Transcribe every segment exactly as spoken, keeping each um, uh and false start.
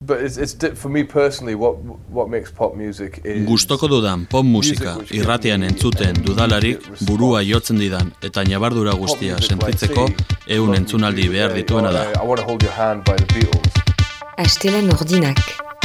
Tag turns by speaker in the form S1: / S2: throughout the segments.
S1: But it's, it's for me personally, what what makes pop music is...
S2: Gustoko dudan pop musika irratian entzuten dudalarik burua jotzen didan eta ñabardura guztia sentitzeko ehun entzunaldi behar dituena da.
S1: I want to hold your hand by the Beatles.
S3: Astelehen ordinak.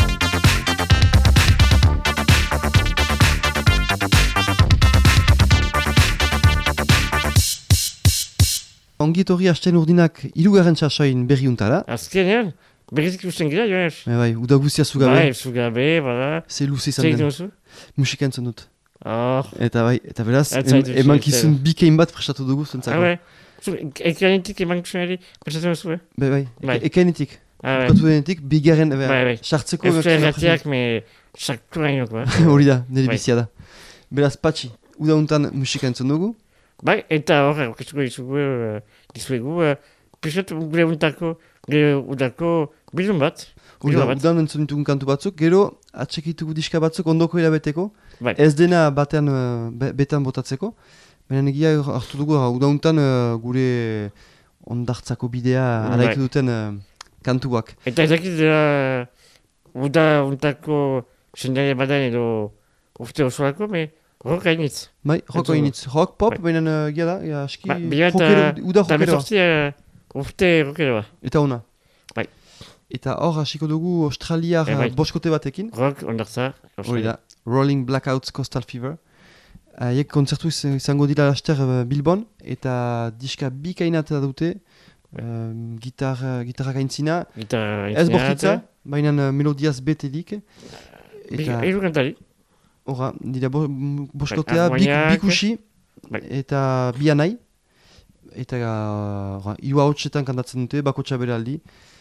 S4: Ongit hori Astelehen ordinak hirugarren sasoin berriuntara.
S5: Azkenean, berrizik usten gira, Jones.
S4: Bai, bai, uda guztia zugabe.
S5: Bai, zugabe, bada.
S4: Ze luze izan den. Musika entzun dut.
S5: Oh.
S4: Eta bai, eta beraz, eman kizun bikein bat prestatu dugu zentzako.
S5: Ah, bai. Ekainetik eman kizunari prestatu dugu, eh?
S4: Bai, bai, ekainetik.
S5: Ah, bai.
S4: Bukatu denetik, bigarren,
S5: bai, bai.
S4: Sartzeko...
S5: Euskal erratiak, me... Sartu hainok, ba.
S4: Hori da, nire bizia da. Beraz, Patxi, uda untan musika entzun dugu.
S5: Bai, eta hor, orkestuko dizugu, dizuegu, pisat gure untako, gure udako bildun bat.
S4: Uda, udan entzun ditugun kantu batzuk, gero, atxekitugu diska batzuk ondoko hilabeteko,
S5: bai. Ez
S4: dena batean, be, betan botatzeko, baina negia hartu dugu, uda untan gure ondartzako bidea bai. Araitu duten uh, kantuak.
S5: Eta ezakit dela, uda untako sendaile badan edo urte osoako, me... Rock hainitz.
S4: Bai, rock hainitz. Rock, pop, baina uh, gira da, aski...
S5: Ba, bila eta...
S4: Uda rockero.
S5: Eta bezortzi uh, urte rockero ba.
S4: Eta ona.
S5: Bai.
S4: Eta hor hasiko dugu australiar e, bai. boskote batekin.
S5: Rock, ondartza.
S4: Hori da. Rolling Blackouts Coastal Fever. Haiek uh, kontzertu izango dira laster uh, Bilbon. Eta diska bikainat dute. Uh, gitar, uh, gitarra gaintzina.
S5: Gitarra gaintzina.
S4: Ez bortitza, baina uh, melodiaz betelik.
S5: Eta... Eiru kantari.
S4: Hora, dira bo, boskotea, bai, bikusi bai. Eta bianai. Eta uh, hiru hautsetan kantatzen dute, bakotxa bere aldi.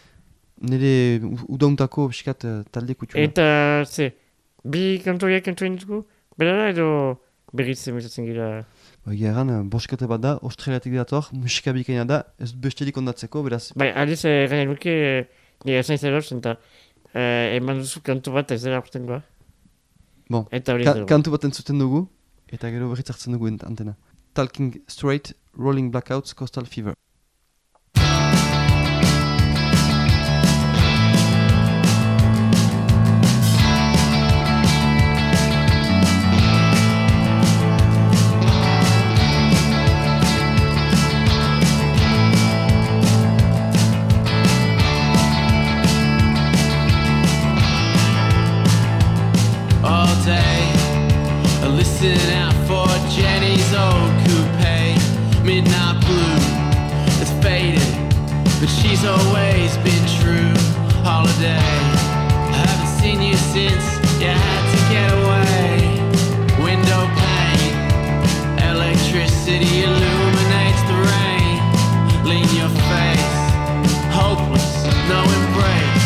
S4: Nire udauntako biskat uh, talde kutxuna.
S5: Eta, ze, bi kantoriak kantoren dugu? Bera da edo berriz emetatzen gira?
S4: Ba, geran, boskote bat da, australiatik dator, musika bikaina da, ez bestelik ondatzeko, beraz.
S5: Bai, aldiz, gana nuke, nire esan izan lortzen, eta eman duzu kantu bat ez dela aurten goa.
S4: Bon, ka kantu bat entzuten dugu, eta gero berriz hartzen dugu antena. Talking Straight, Rolling Blackouts, Coastal Fever.
S6: Listen out for Jenny's old coupe, midnight blue, it's faded, but she's always been true. Holiday, I haven't seen you since you had to get away. Window pane, electricity illuminates the rain. Lean your face, hopeless, no embrace.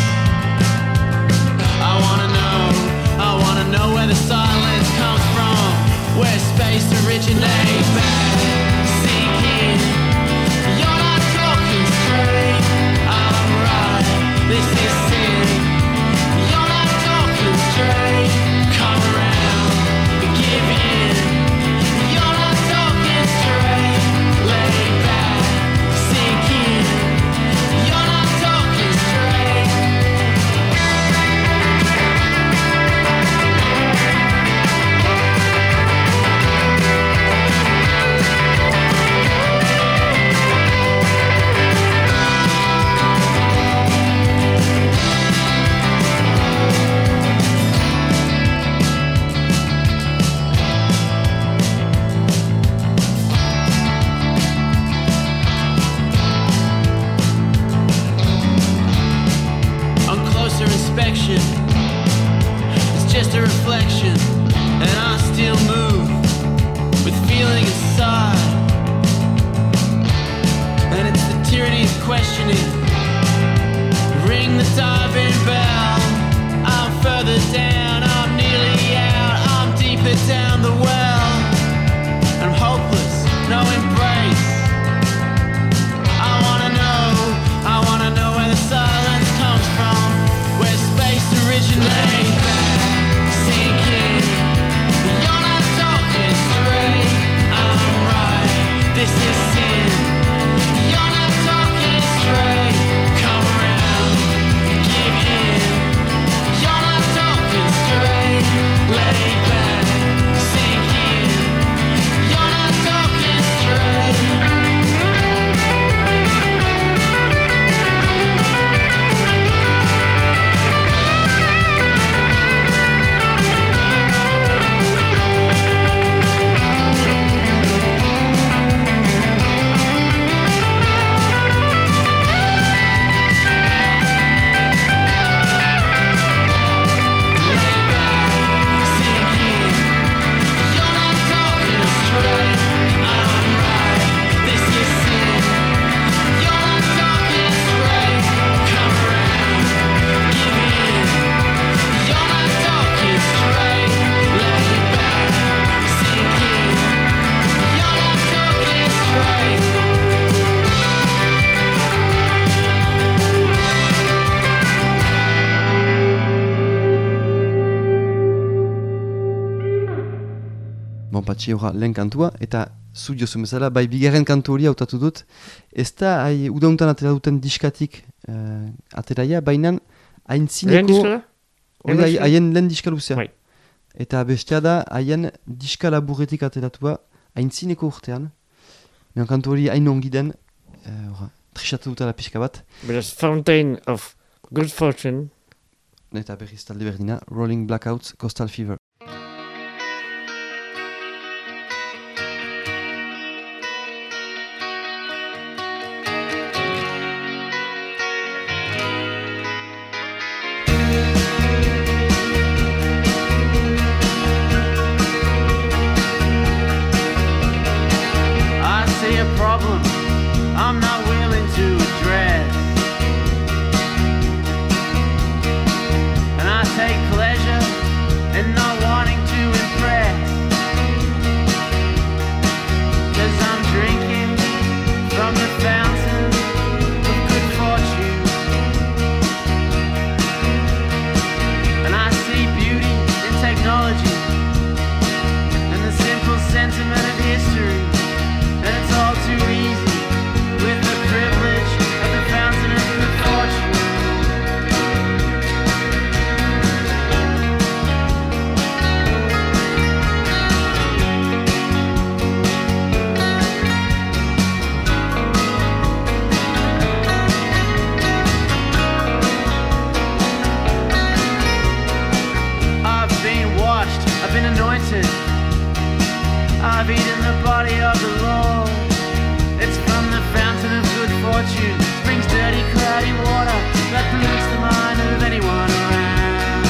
S6: I wanna know, I wanna know where the silence comes from. Where space originates, sinking. You're not talking straight. I'm right. This is sin. You're not talking straight. Come around, give in. You're not talking straight. Lay back, sink in. You're not talking straight. It's just a reflection, and I still move with feeling inside. And it's the tyranny of questioning. Ring the diving bell. I'm further down, I'm nearly out, I'm deeper down the well. I'm hopeless, no embrace. I wanna know, I wanna know where the silence comes from. Where space originates, sinking. You're not talking straight. I'm right. This is sin. You're not talking straight. Come around, give in.
S4: Patxi horra lehen kantua, eta zu diozu bezala, bai bigarren kantu hori hautatu dut, ez da hai, udauntan atera duten diskatik uh, ateraia, baina haintzineko...
S5: Lehen diska da?
S4: Hori haien lehen diska luzea.
S5: Bai.
S4: Eta bestea da, haien diska laburretik ateratua haintzineko urtean, mehan kantu hori hain ongi den, uh, trisatu dutela pixka bat.
S5: Beraz, Fountain of Good Fortune.
S4: Eta berriz talde berdina, Rolling Blackouts, Coastal Fever.
S6: I see a problem I'm not willing to address, and I take pleasure in not wanting to impress, 'cause I'm drinking from the fountain of good fortune, and I see beauty in technology and the simple sentiment of history, and it's all too easy with the privilege of the fountain of good fortune. I've been washed, I've been anointed, I've eaten the body of the Lord. It's from the fountain of good fortune, springs dirty, cloudy water that pollutes the mind of anyone around.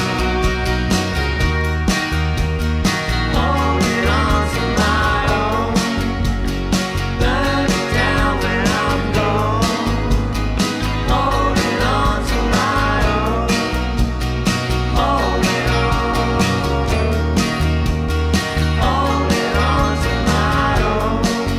S6: Holding on to my own, burn it down when I'm gone. Holding on to my own, holding on, holding on to my own.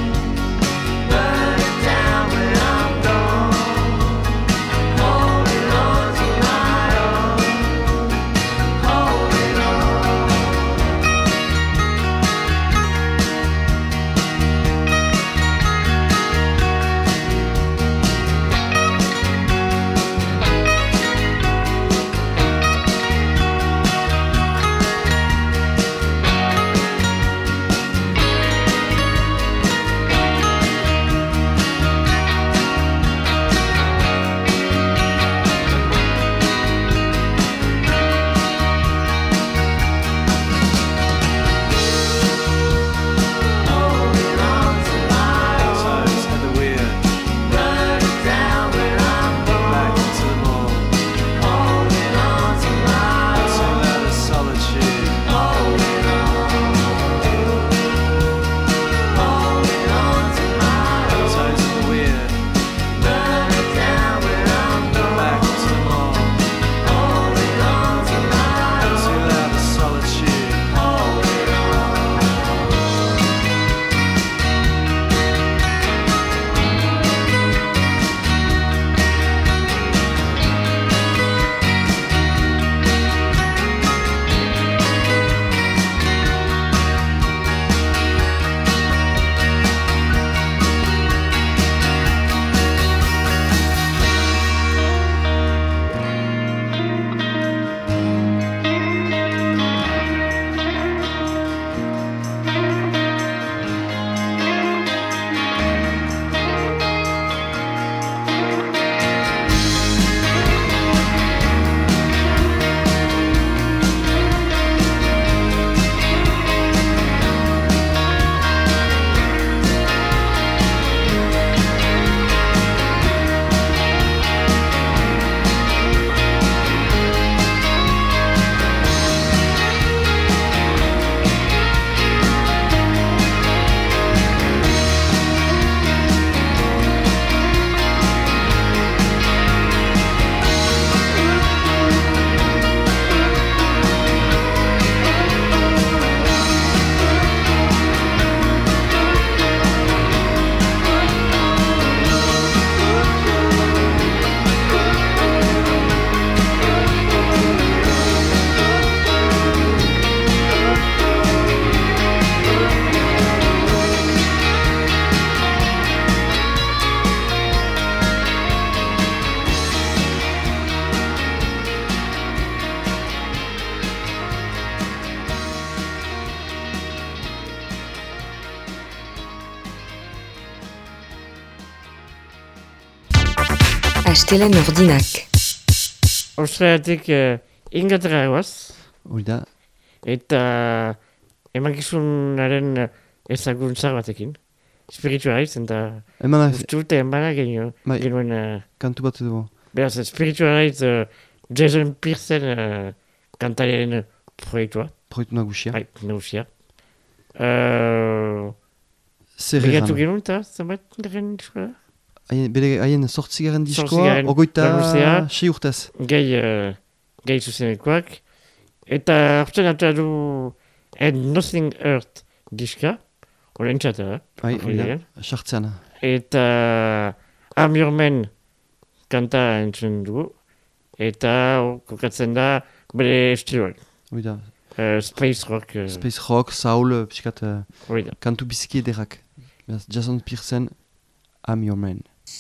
S3: Astelen ordinak.
S5: Australiatik uh, Inglaterra goaz.
S4: Hori da.
S5: Eta emankizunaren ezaguntza batekin. Spiritualiz, eta
S4: Eman
S5: uste dute enbara genuen.
S4: Bai.
S5: genuen uh,
S4: kantu bat dugu.
S5: beraz, spiritualiz uh, Jason Pearson uh, kantariaren proiektua.
S4: Proiektu nagusia.
S5: Bai, nagusia. Uh,
S4: Zer
S5: Begatu
S4: egan.
S5: genuen eta zenbait garen diskoa?
S4: Haien, bere, haien sortzigaren diskoa,
S5: Zortzigaren
S4: ogoita
S5: lanuzea.
S4: sei urtez.
S5: Gehi, uh, gehi zuzenekoak. Eta hartzen atea du And Nothing Earth diska. Olen txata,
S4: Bai, hori da, sartzean.
S5: Eta I'm Your Man kanta entzun dugu. Eta hor kokatzen da bere estiloak.
S4: Hori da,
S5: Uh, space rock. Uh,
S4: space rock, soul, piskat, uh,
S5: hori da.
S4: kantu biziki ederrak. Beraz, Jason Pearson, I'm Your Man.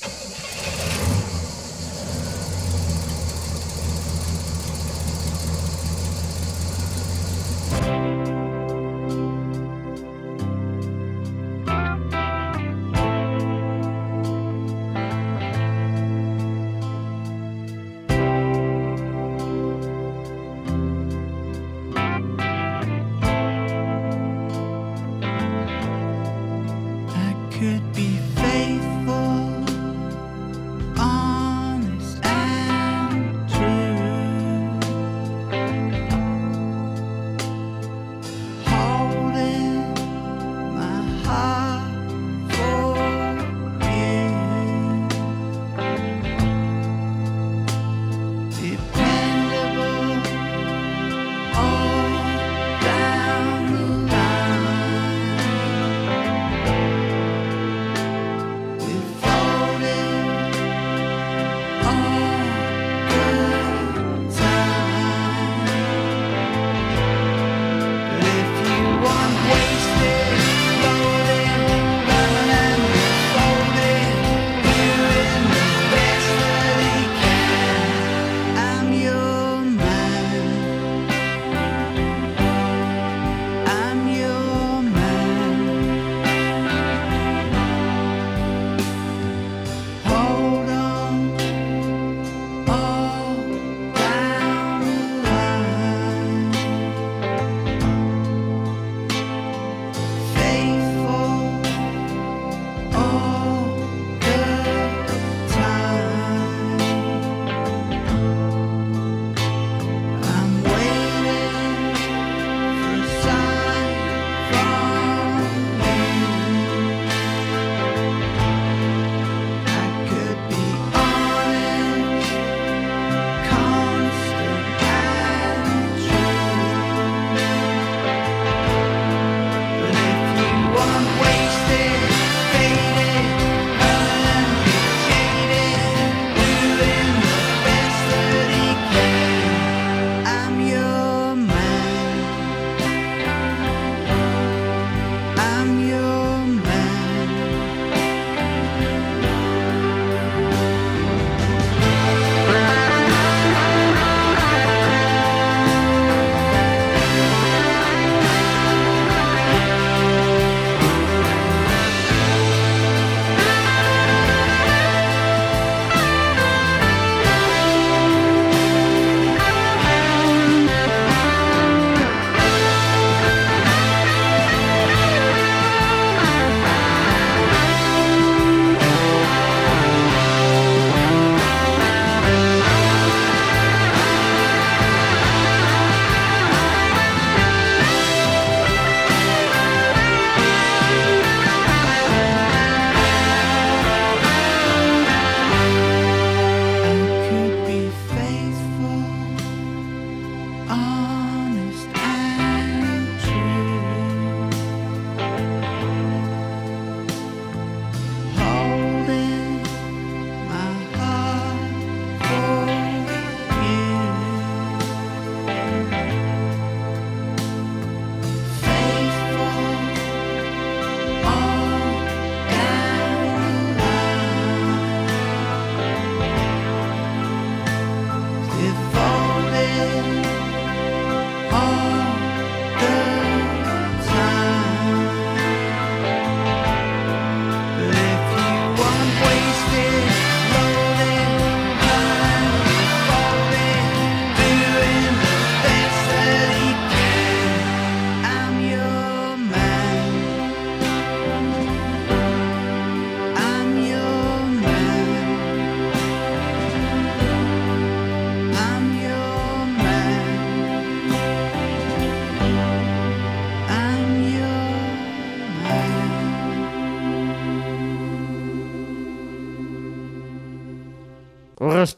S6: I could be faithful, honest and true, holding my heart for you, dependable all down the line. We've floated all good time. But if you want wasted, floating, running, folding, doing the best that he can, I'm your man. I'm your man. Hold on, all down the line. Faithful, all the time. I'm waiting for a sign from you. I could be honest, constant and true. But if you want wasted, faded, uneducated, doing the best that he can, I'm your man. I'm your man. I could be faithful, honest and true, holding my heart for you, faithful all down the line. Devoted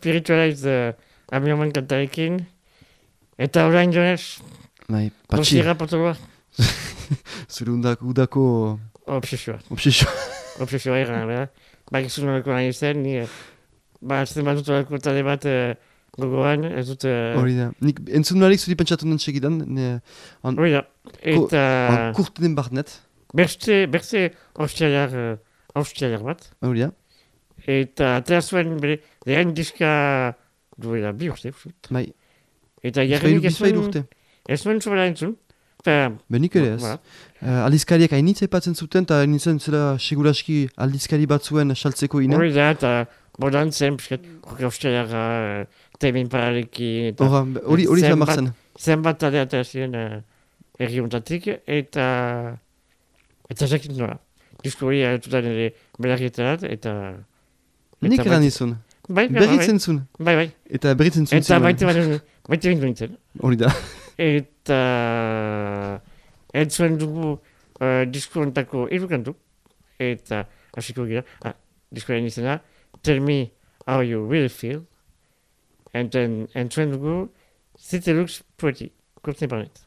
S5: Spiritualize uh, Amioman kantarekin. Eta orain joanez,
S4: Bai, patxi.
S5: dosira potoloa.
S4: Zure undako, udako
S5: Obsesioa.
S4: obsesio.
S5: Obsesioa eran, bera. Ba, gizun nolako nahi zen, ni... Ba, azten bat dut olako talde bat uh, gogoan, ez dut... Uh,
S4: Hori da. Nik entzun narik zuri pentsatu non segidan. Ne, an,
S5: Hori da. Eta...
S4: an kurtenen barnet.
S5: Berste, berste austrialar, uh, austrialar bat.
S4: Hori da.
S5: Eta atera zuen bere lehen diska duela bi urte, usut.
S4: Bai.
S5: Eta
S4: Bizpailu,
S5: jarrenik ez
S4: bizpailu
S5: zuen,
S4: urte.
S5: ez zuen zuela entzun. Eta,
S4: Benik ere ez.
S5: voilà.
S4: Uh, aldizkariak hainitz aipatzen zuten, eta nintzen zela seguraski aldizkari batzuen saltzeko ina.
S5: Hori da, eta bodan zen, piskat, rock austrialara, uh, temin paralekin, eta
S4: Hora, hori hori
S5: zenbat-
S4: izan marzen.
S5: zenbat talde atera ziren uh, herri honetatik, eta... Eta jakit nola. Disko hori aretuta nire belarrietarat, eta...
S4: Nik
S5: eta
S4: eran
S5: bai-
S4: izun.
S5: Bai, bai,
S4: Berritzen zun.
S5: bai, bai.
S4: Eta berritzen zun.
S5: Eta
S4: zuen.
S5: baite baina, baite bindu nintzen.
S4: Hori da.
S5: Eta entzuen dugu uh, disko ontako irukantu. Eta hasiko gira, ah, diskoaren izena, Tell Me How You Really Feel. Enten entzuen dugu, City Looks Pretty, Courtney Barnett.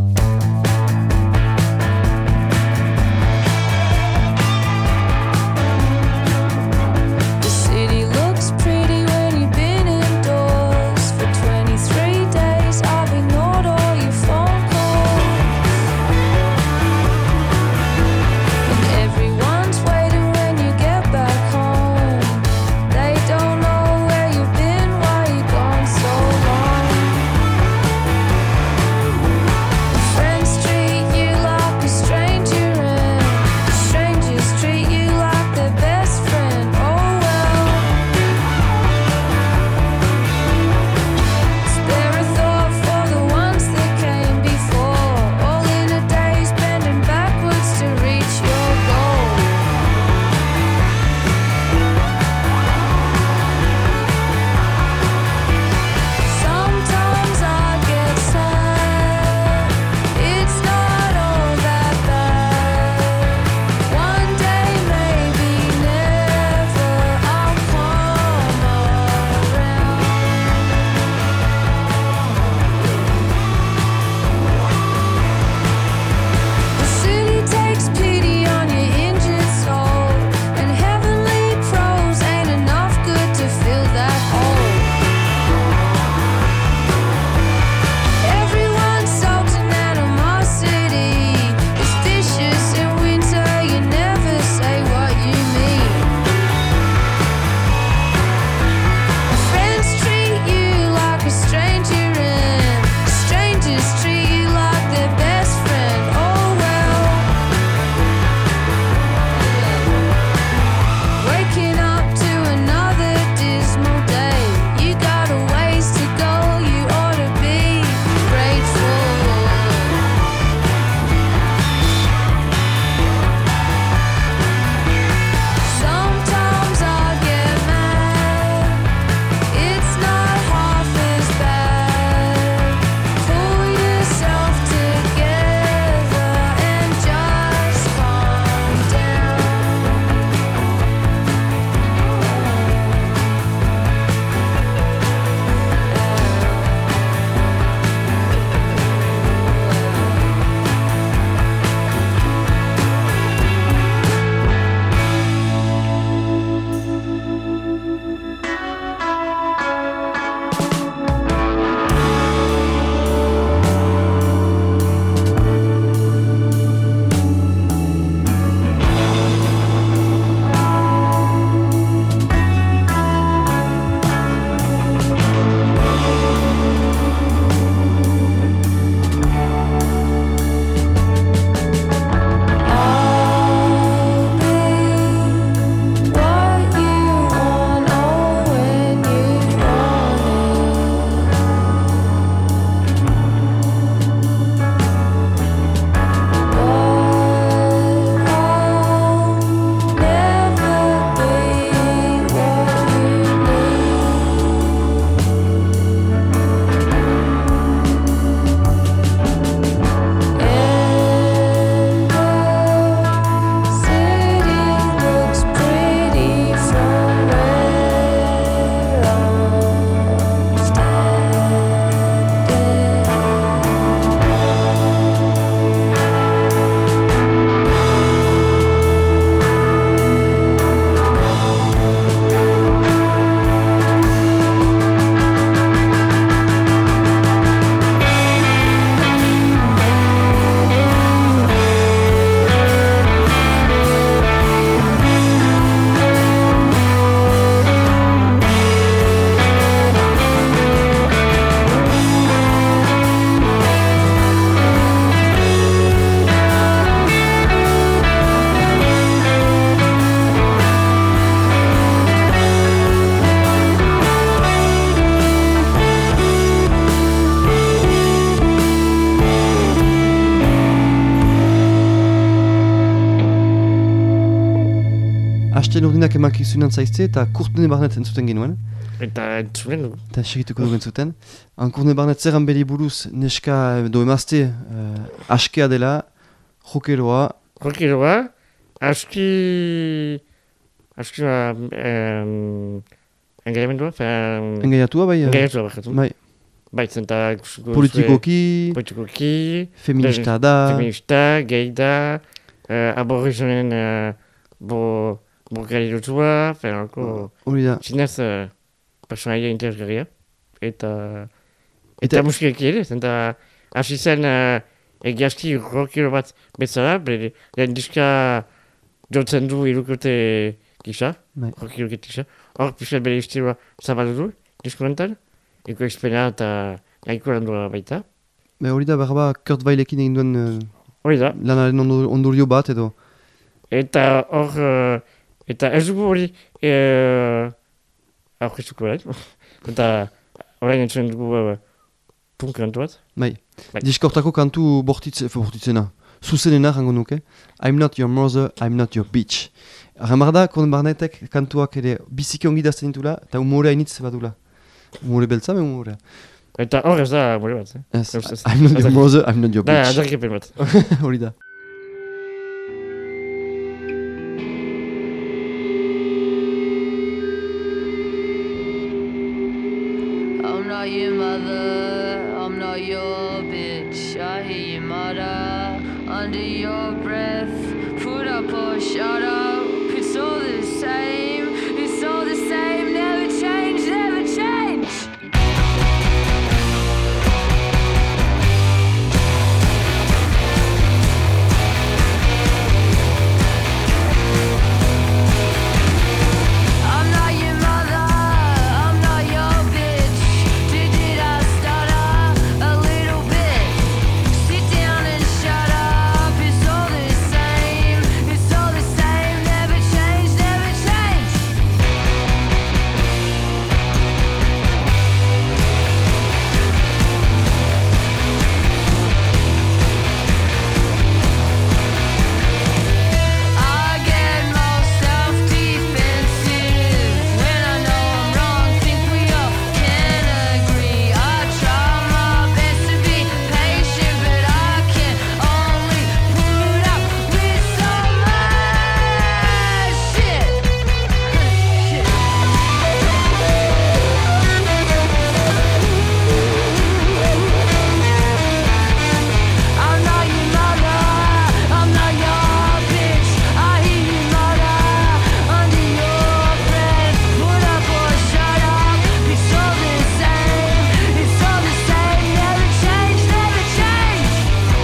S7: The city looks pretty when you've been indoors for twenty-three days. I've ignored all your phone calls, and everyone's waiting when you get back home. They don't know where you've been, why you gone so long.
S4: Astelen urdinak emakizunan zaizte eta Kurtne Barnet entzuten genuen.
S5: Eta entzunen dugu.
S4: Eta segituko dugu entzuten. Han Kurtne Barnet zeran beri buruz neska do emazte uh, askea dela, jokeroa.
S5: Jokeroa, aski... aski ba... Um, engaiamendua?
S4: Engaiatua bai?
S5: Engaiatua bakatu.
S4: Bai.
S5: Bai, zenta...
S4: Politikoki...
S5: Politikoki...
S4: Feminista da...
S5: Feminista, gay da... Uh, aborizonen... Uh, bo... bo gari dutua... Ferrako...
S4: Hori da.
S5: Zinez... Uh, personaia interesgarria. Eta... Eta, eta musikaki ere, zenta... Hasi zen... Uh, egiazki rockero bat bezala, bere... Lehen diska... Jotzen du irukote gisa.
S4: Bai.
S5: Rockero gisa. Hor, pixat bere istiroa zabaldu du. Disko enten. Eko ekspena eta gaiko landua baita.
S4: Be hori da, berba Kurt Weilekin egin duen uh,
S5: hori da.
S4: Lanaren ondorio bat edo.
S5: Eta hor, uh, eta ez dugu hori uh, aurkizuko behar. Eta horrein entzuen dugu uh, punk kantu bat.
S4: Bai.
S5: Bai.
S4: Diskortako kantu bortitze, bortitzena. Zuzenena jango nuke. I'm not your mother, I'm not your bitch. Ramar da, Kurtne Barnetek kantuak ere biziki ongi dazten ditula eta humorea initz badula. Humore beltza, me humorea.
S5: Eta hor ez da humore bat, eh?
S4: Yes, I'm not your mother, I'm not your bitch.
S5: Da, adarkepen bat.
S4: Hori da.
S7: I'm not your mother, I'm not your bitch. I hear your mother under your breath. Put up or shut up, it's all the same. It's all the same, never change, never change. I'm not your mother, I'm not your bitch. Did I stutter a little bit? Sit down and shut up. It's all the same. It's all the same. Never change, never change. I get more self-defensive when I know I'm wrong. Think we all can agree. I try my best to be patient, but I can only put up with so much shit. Shit. I'm not your mother, I'm not your bitch. I hear your mother under your breath. Put up or shut up, it's all the same. It's all the same, never change, never change.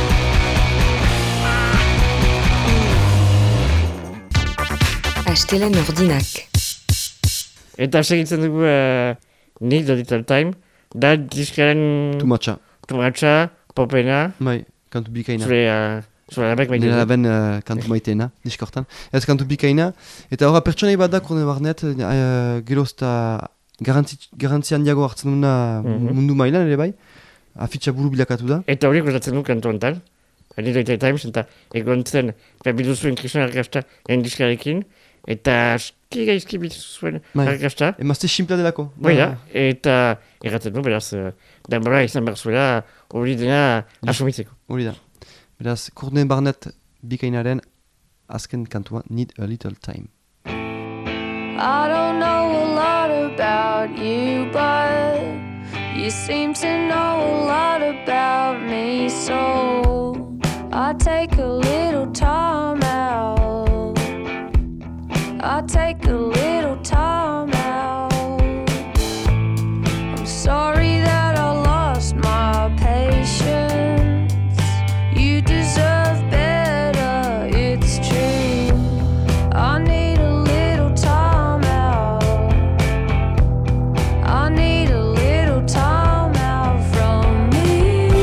S3: Astelen ordinak.
S5: Eta segitzen dugu uh, Need the Little Time. Da diskaren...
S4: Tumatxa.
S5: Tumatxa, popena.
S4: Bai, kantu bikaina.
S5: Zure... Uh, zure labek maite.
S4: Nire laben uh, kantu maiteena, diskortan. Ez kantu bikaina. Eta horra pertsonai bat da Kurtne Barnet, uh, geroz eta garantzi, garantzi handiago hartzen duna
S5: Mhm.
S4: mundu mailan ere bai. Afitxa buru bilakatu da.
S5: Eta hori gozatzen du kantu honetan. Need the Little Time, eta egon zen, bebidu zuen Krishna argazta egin diskarekin. Eta aski gaizki bitu zuen
S4: Bai.
S5: argazta.
S4: Emazte simplea delako.
S5: Bai da, eta erratzen du, beraz, uh, denbora izan behar zuela hori dena asumitzeko.
S4: Hori da. Beraz, Kurtne Barnet bikainaren azken kantua Need a Little Time.
S7: I don't know a lot about you, but you seem to know a lot about me. So I take a little time out. I take a little time out. I'm sorry that I lost my patience. You deserve better, it's true. I need a little time out. I need a little time out from me.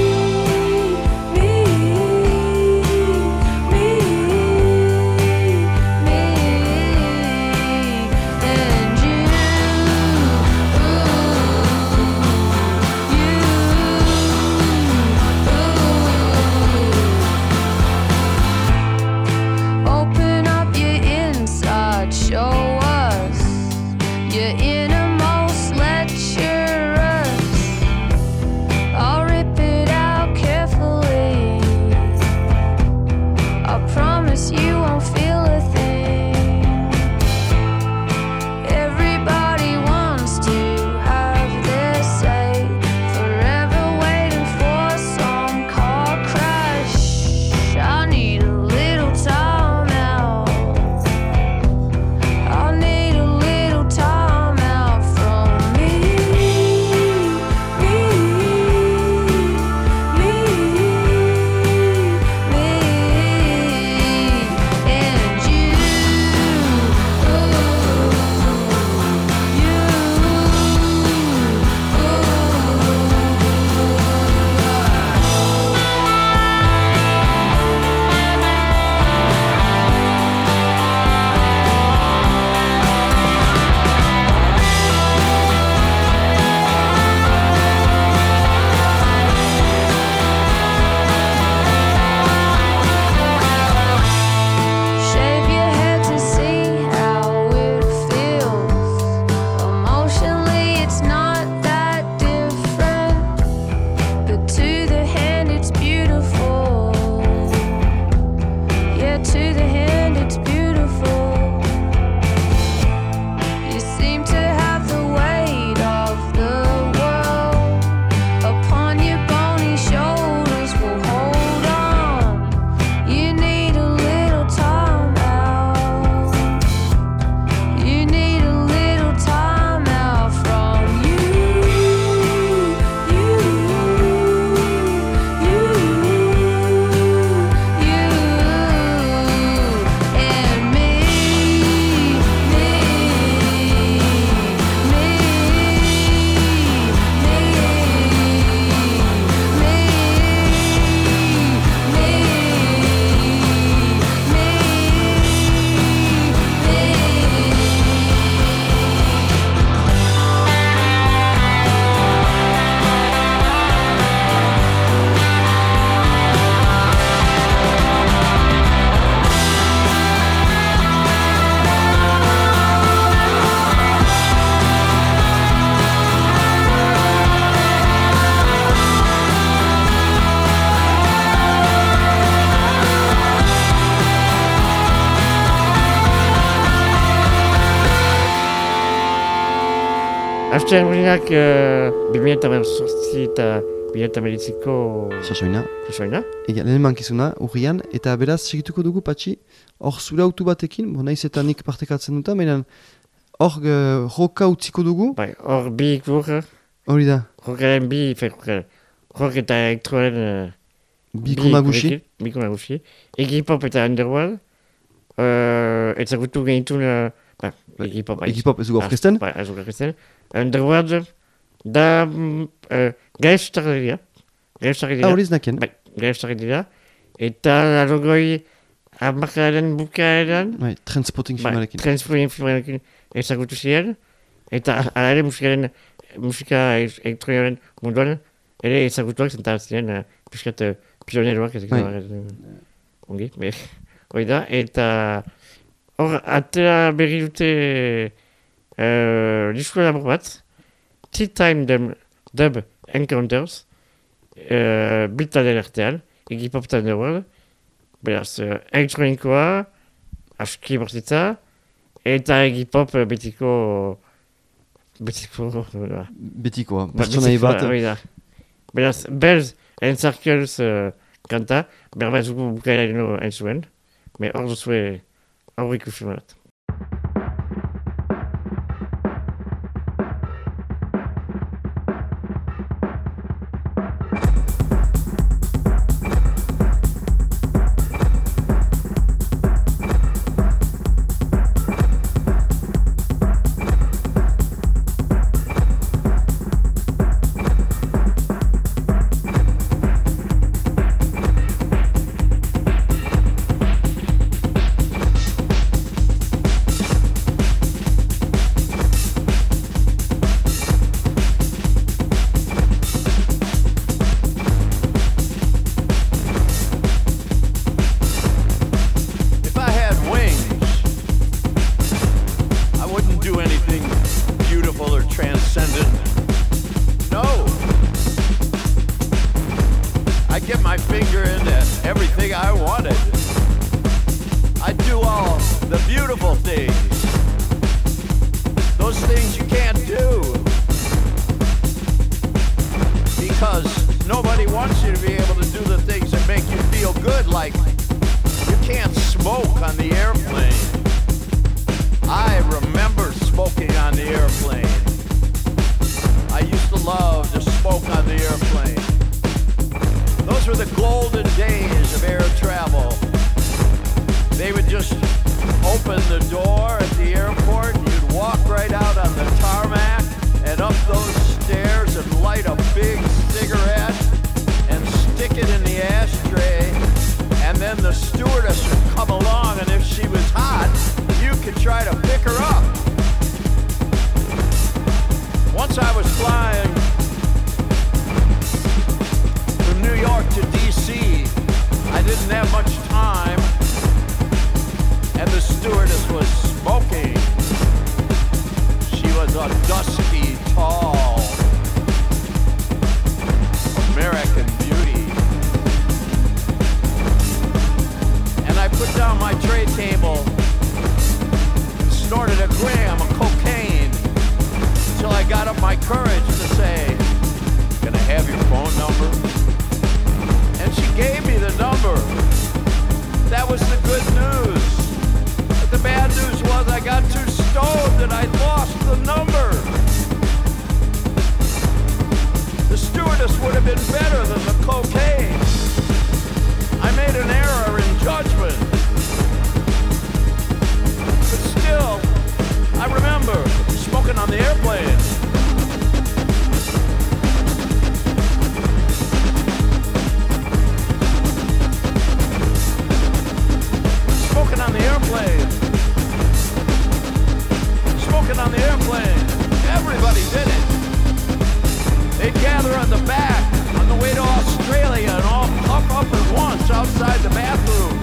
S5: Astean Urdinak bi mila eta zortzi eta bi mila eta hemeretziko
S4: Sasoina.
S5: sasoina.
S4: Ega, lehen mankizuna, urrian, eta beraz segituko dugu patxi, hor zure autu batekin, bo naiz eta nik partekatzen duta, baina hor uh, roka utziko dugu.
S5: Bai, hor bi ikur,
S4: Hori da,
S5: rokaren bi, fe, rokaren, rok eta elektroaren uh,
S4: bi komagushi.
S5: Bi komagushi. Iggy Pop eta Underworld, uh, ezagutu genitun, uh, ba, Iggy Pop.
S4: Iggy Pop ez dugu orkesten.
S5: Ba, ez dugu orkesten. Underworld, da, uh, gaiztarri dira. Gaiztarri dira.
S4: Ah, hori znakien.
S5: Bai, gaiztarri dira. Eta larogoi amarkaren bukaeran,
S4: Bai, Transpotting
S5: bai,
S4: filmarekin.
S5: Transpotting filmarekin ezagutu ziren. Eta ala ere musikaren, musika elektronioaren munduan, ere ezagutuak zenta ziren, uh, piskat uh, pioneroak ez
S4: Bai.
S5: ongi, be, hori da. Eta hor, atera berri dute uh, disko labur bat, Tea Time Dub, Dub Encounters, uh, bitaren artean, Iggy Pop eta Underworld, beraz, uh, elektronikoa, aski bortitza, eta Iggy Pop uh, betiko, betiko, uh,
S4: Betikoa,
S5: ba,
S4: pertsonai
S5: betiko,
S4: bat.
S5: hori da. Beraz, Bells and Circles uh, kanta, berba ez dugu bukaera ino entzuen, me hor duzue aurriku filmarat.
S8: If I had wings, I wouldn't do anything beautiful or transcendent. No. I'd get my finger into everything I wanted. I'd do all the beautiful things. Those things you can't do. Because nobody wants you to be able to do the things that make you feel good, like you can't smoke on the airplane. I remember smoking on the airplane. I used to love to smoke on the airplane. Those were the golden days of air travel. They would just open the door at the airport, and you'd walk right out on the tarmac and up those stairs and light a big cigarette and stick it in the ashtray. And then the stewardess would come along, and if she was hot, you could try to pick her up. Once I was flying from New York to D C, I didn't have much time, and the stewardess was smoking. She was a dusky, tall American beauty. And I put down my tray table and snorted a gram of cocaine until I got up my courage to say, "Can I have your phone number?" And she gave me the number. That was the good news. But the bad news was I got too stoned and I lost the number. The stewardess would have been better than the cocaine. I made an error in judgment. But still, I remember smoking on the airplane. Smoking on the airplane. Smoking on the airplane. Everybody did it. They'd gather on the back on the way to Australia and all puff up at once outside the bathroom.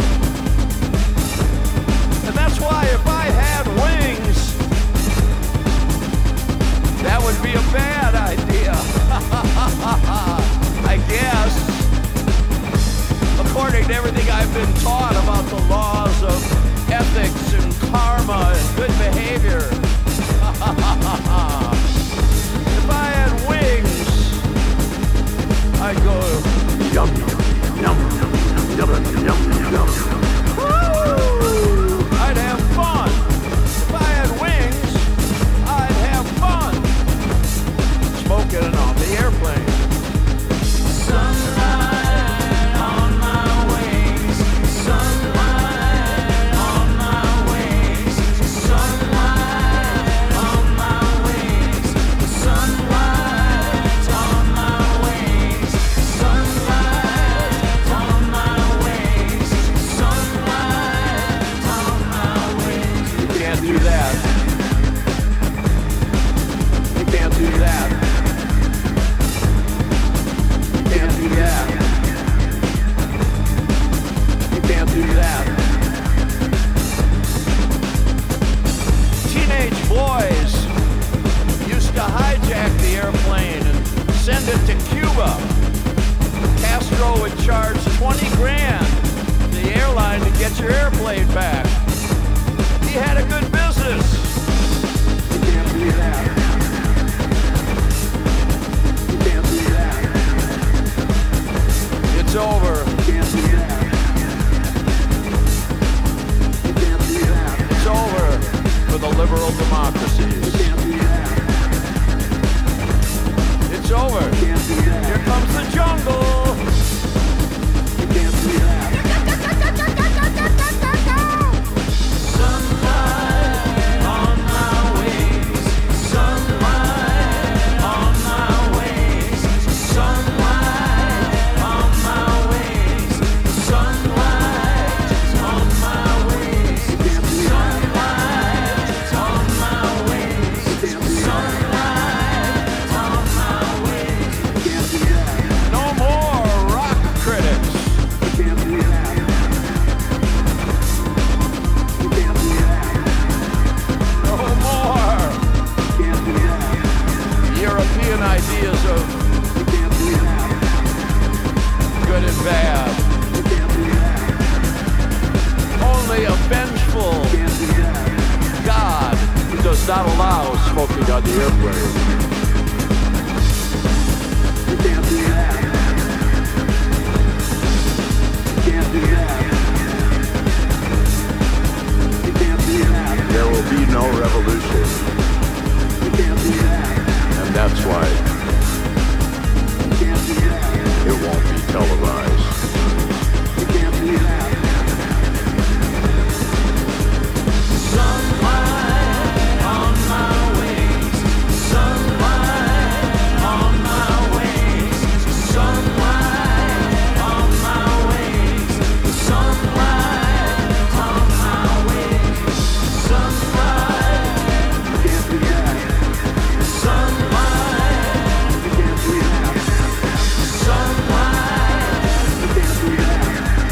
S8: And that's why if I had wings, that would be a bad idea. I guess. According to everything I've been taught about the laws of ethics and karma and good behavior. I'd go yum yum yum yum yum yum. Woo! I'd have fun. If I had wings, I'd have fun. Smoking on the airplane.
S6: Sunlight on my wings. Sunlight on my wings. Sunlight on my wings. Sunlight on my wings. Sunlight on my wings. Sunlight on my wings.
S8: You can't do that. You can't do that. You can't do that. You can't do that. Teenage boys used to hijack the airplane and send it to Cuba. Castro would charge twenty grand to the airline to get your airplane back. He had a good business. You can't do that. You can't do that. It's over. You can't do that. You can't do that. It's over for the liberal democracies. You can't do that. It's over. You can't do that. Here comes the jungle. You can't do that.
S6: Sunlight on my wings. Sunlight on my wings. Sunlight on my wings. Sunlight on my wings. Sunlight on my wings. Sunlight on my wings.
S8: No more rock critics. You can't do that. You can't do that. No more. You can't do that. European ideas of you can't do that. Good and bad. You can't do that. Only a vengeful can't do that. God who does not allow smoking on the airplane. You can't do that. You can't do that. You can't do that. There will be no revolution. You can't do that. And that's why you can't do that. It won't be televised. You can't do that.
S6: Sunlight on my wings. Sunlight on my wings. Sunlight on my wings. Sunlight on my wings. Sunlight.
S8: You can't do that.
S6: Sunlight.
S8: You can't do that.
S6: Sunlight.
S8: You can't do that.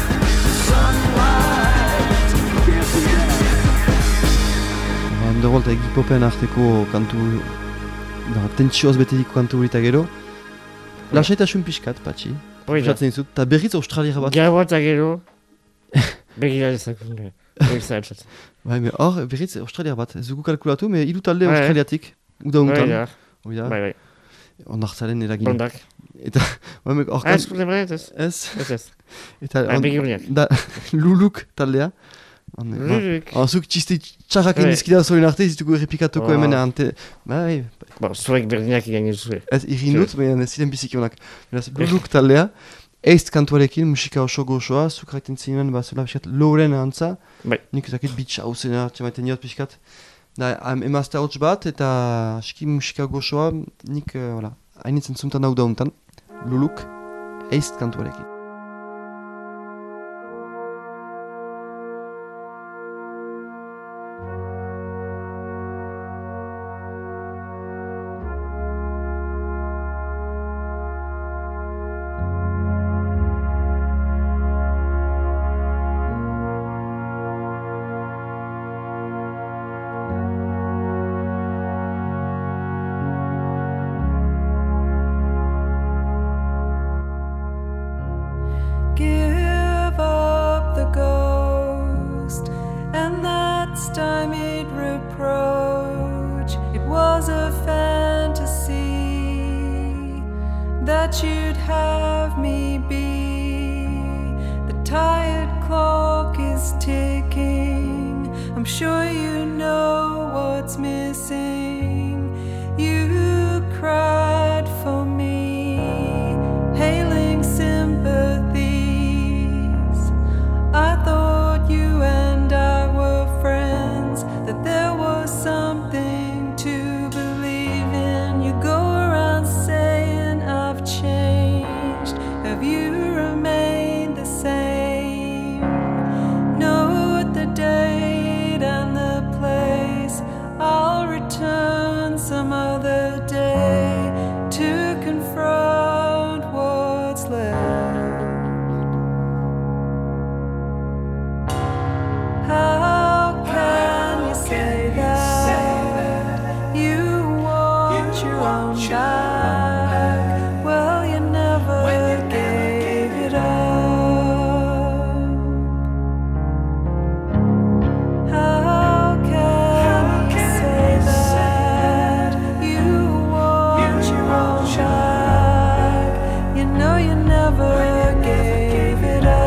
S6: Sunlight.
S8: You can't do that.
S4: Underworld eta Egipopen arteko kantu da, tentsioz betetiko kantu hori eta gero lasaitasun pixkat, patxi
S5: Hoi da.
S4: Usatzen dizut, eta berriz australiara bat
S5: Gero eta gero, begira dezakunde. Hoi zahetzatzen.
S4: Bai, me hor, berriz australiara bat, ez dugu kalkulatu, me hiru talde
S5: Bai.
S4: australiatik uda
S5: Hoi
S4: untan,
S5: da,
S4: hoi da,
S5: bai, bai.
S4: ondartzaren eragin
S5: Bondak.
S4: eta, bai, me hor
S5: Ah, ez kurde bret, ez?
S4: ez,
S5: Ez ez.
S4: eta
S5: Ah,
S4: on-
S5: begiruniak.
S4: da, luluk taldea On-
S5: Luluk.
S4: ba, zuk txiste txarrak
S5: Bai.
S4: indizkida zorin arte, ez ditugu errepikatuko
S5: Oh.
S4: hemen ante, bai,
S5: Bon, zuek berdinak egin zuen.
S4: ez irrin dut, baina ez ziren biziki honak. Beraz, luluk taldea, eizt kantuarekin, musika oso gozoa, zuk raiten zinen, ba, zola pixkat, loren antza,
S5: Bai.
S4: nik ezakit bitxa hau zena, txamaiten diot pixkat. Da, am- emazte hotz bat, eta aski musika gozoa, nik, uh, voilà, hainitzen zuntan hau dauntan, luluk, eizt kantuarekin.
S9: Give up the ghost and that stymied reproach. It was a fantasy that you'd have me be. The tired clock is ticking. I'm sure you know what's missing. You cried for me, hailing sympathies. I thought you and I were friends, that there was something to believe in. You go around saying I've changed. Have you remained the same? Note the date and the place. I'll return some other day to confront what's left. How can you say that you want your own back? Well, you never gave it up. How can you say that you want your own back? You know you never gave it up.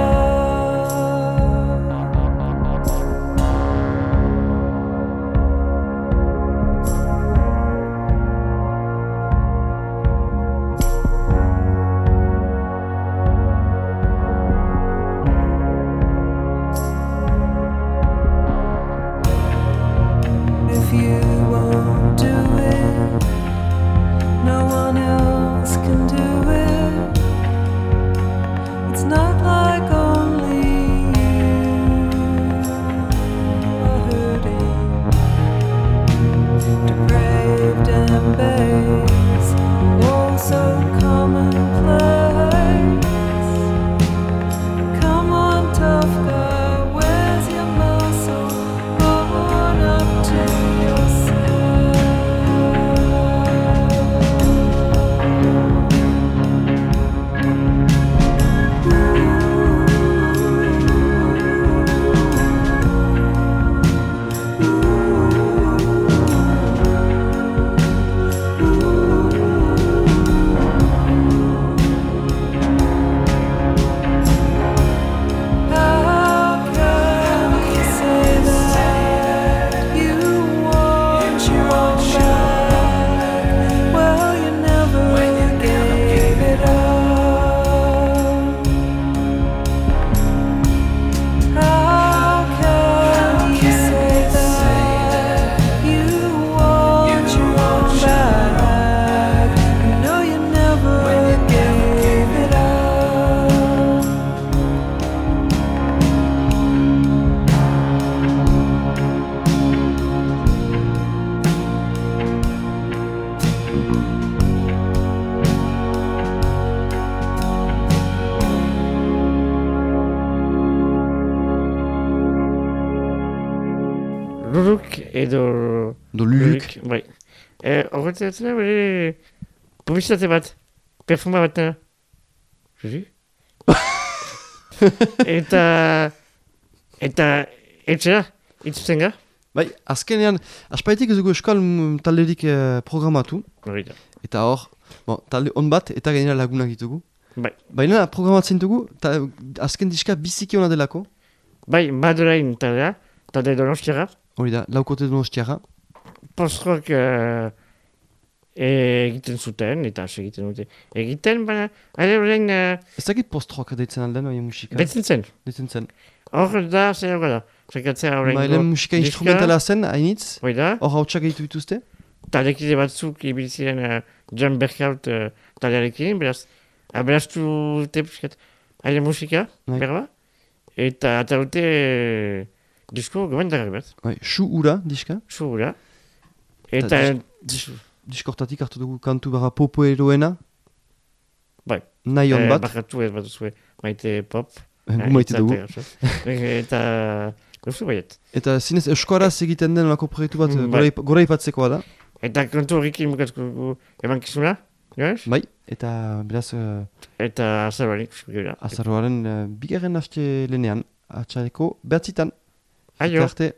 S9: If you won't do it, no one else can do it. It's not like only you are hurting. Depraved and base, oh so commonplace. Come on, tough guy, where's your muscle? Own up to How can you say that you want your own back? Well, you never gave it up. How can you say that you want your own back? You know you never gave it up.
S5: Luluk edo...
S4: Do Luluk.
S5: Bai. Eh, horretzatzen da, bere... Publizitate bat. Perfuma bat da. Zuzi? Eta... Eta... Etxera? Itzuten ga?
S4: Bai, azkenean, aspaitik ez dugu euskal mm, talderik eh, programatu.
S5: Hori da.
S4: Eta hor, bon, talde on bat eta gainera lagunak ditugu.
S5: Bai.
S4: Baina programatzen dugu, ta, azken diska biziki ona delako.
S5: Bai, Madeleine taldea, talde donostiara.
S4: Hori da, laukote donostiara.
S5: Post-rock eh, egiten zuten, eta hasi egiten dute. Egiten, baina, ere horrein... Eh,
S4: Ez dakit post-rock deitzen alden, oie musika.
S5: Detzen zen.
S4: Detzen zen.
S5: Hor da, zer da. Zekatzea horrein...
S4: Mailen musika instrumentala zen, hainitz.
S5: Hoi da.
S4: Hor hautsak egitu dituzte.
S5: Talekide batzuk ibilziren uh, John Berghout uh, taldearekin, beraz, aberastu dute piskat haile musika,
S4: Bai.
S5: berba, eta eta dute uh, disko gomendagarri bat,
S4: Bai, Su ura diska.
S5: zuhura. Eta...
S4: dis- Diskortatik hartu dugu kantu bara popoeroena.
S5: Bai.
S4: Nahi on
S5: eh,
S4: bat.
S5: Bakatu ez bat duzue maite pop.
S4: Gu maite dugu.
S5: Eta... Duzu baiet.
S4: Eta zinez euskaraz egiten den olako proiektu bat
S5: Mm,
S4: mm,
S5: bai.
S4: gora, gora ipatzekoa da.
S5: Eta kantu horrekin bukatuko dugu emankizuna, joaz?
S4: Bai, eta beraz uh,
S5: Eta azabarik, gira.
S4: azaroaren uh, bigarren haste lenean, atxareko behatzitan.
S5: Aio.
S4: Eta arte.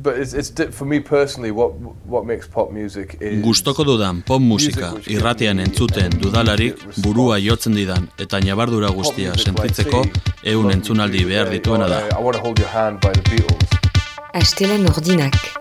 S1: But it's, it's di- for me personally, what what makes pop music is
S2: Gustoko dudan pop musika irratian entzuten dudalarik burua jotzen didan eta ñabardura guztia sentitzeko ehun entzunaldi behar dituena da.
S1: I want to hold your hand by the Beatles.
S3: Astelehen ordinak.